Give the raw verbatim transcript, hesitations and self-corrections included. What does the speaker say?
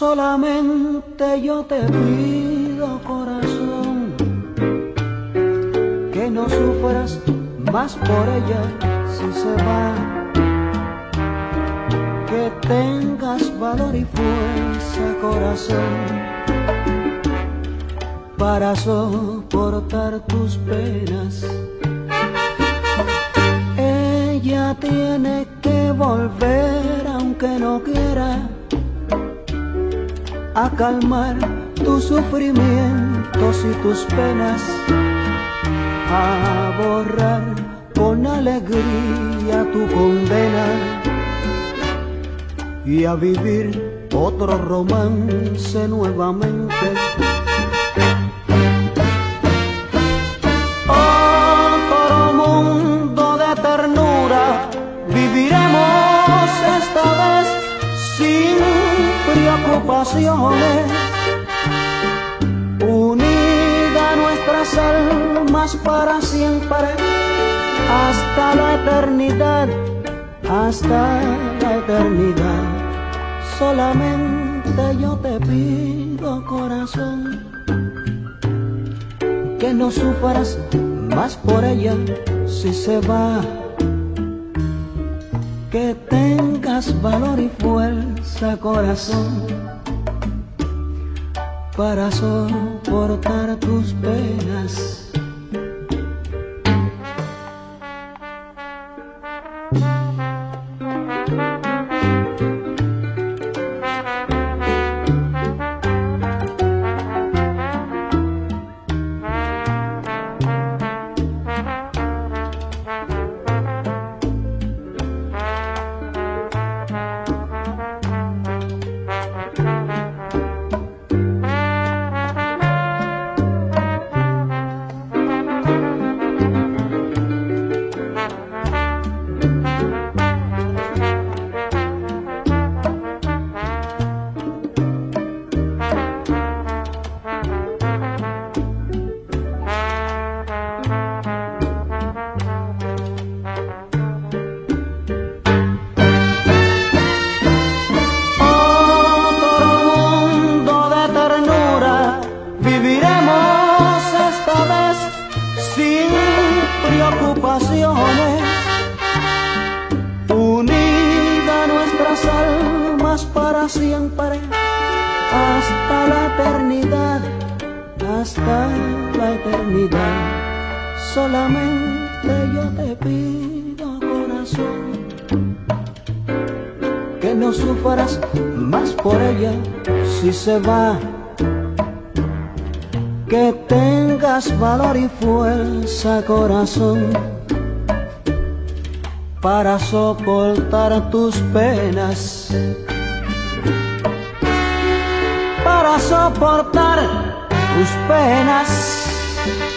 Solamente yo te pido, corazón, que no sufras más por ella si se va, que tengas valor y fuerza, corazón, para soportar tus penas. Ella tiene que volver aunque no quiera, a calmar tus sufrimientos y tus penas, a borrar con alegría tu condena y a vivir otro romance nuevamente. Otro mundo de ternura viviremos esta vez sin preocupaciones, unidas nuestras almas para siempre, hasta la eternidad, hasta la eternidad. Solamente yo te pido, corazón, que no sufras más por ella si se va, que tengas valor y fuerza, corazón, para soportar tus penas. Preocupaciones, unidas nuestras almas para siempre, hasta la eternidad, hasta la eternidad. Solamente yo te pido, corazón, que no sufras más por ella si se va, que tengas valor y fuerza, corazón, para soportar tus penas, para soportar tus penas.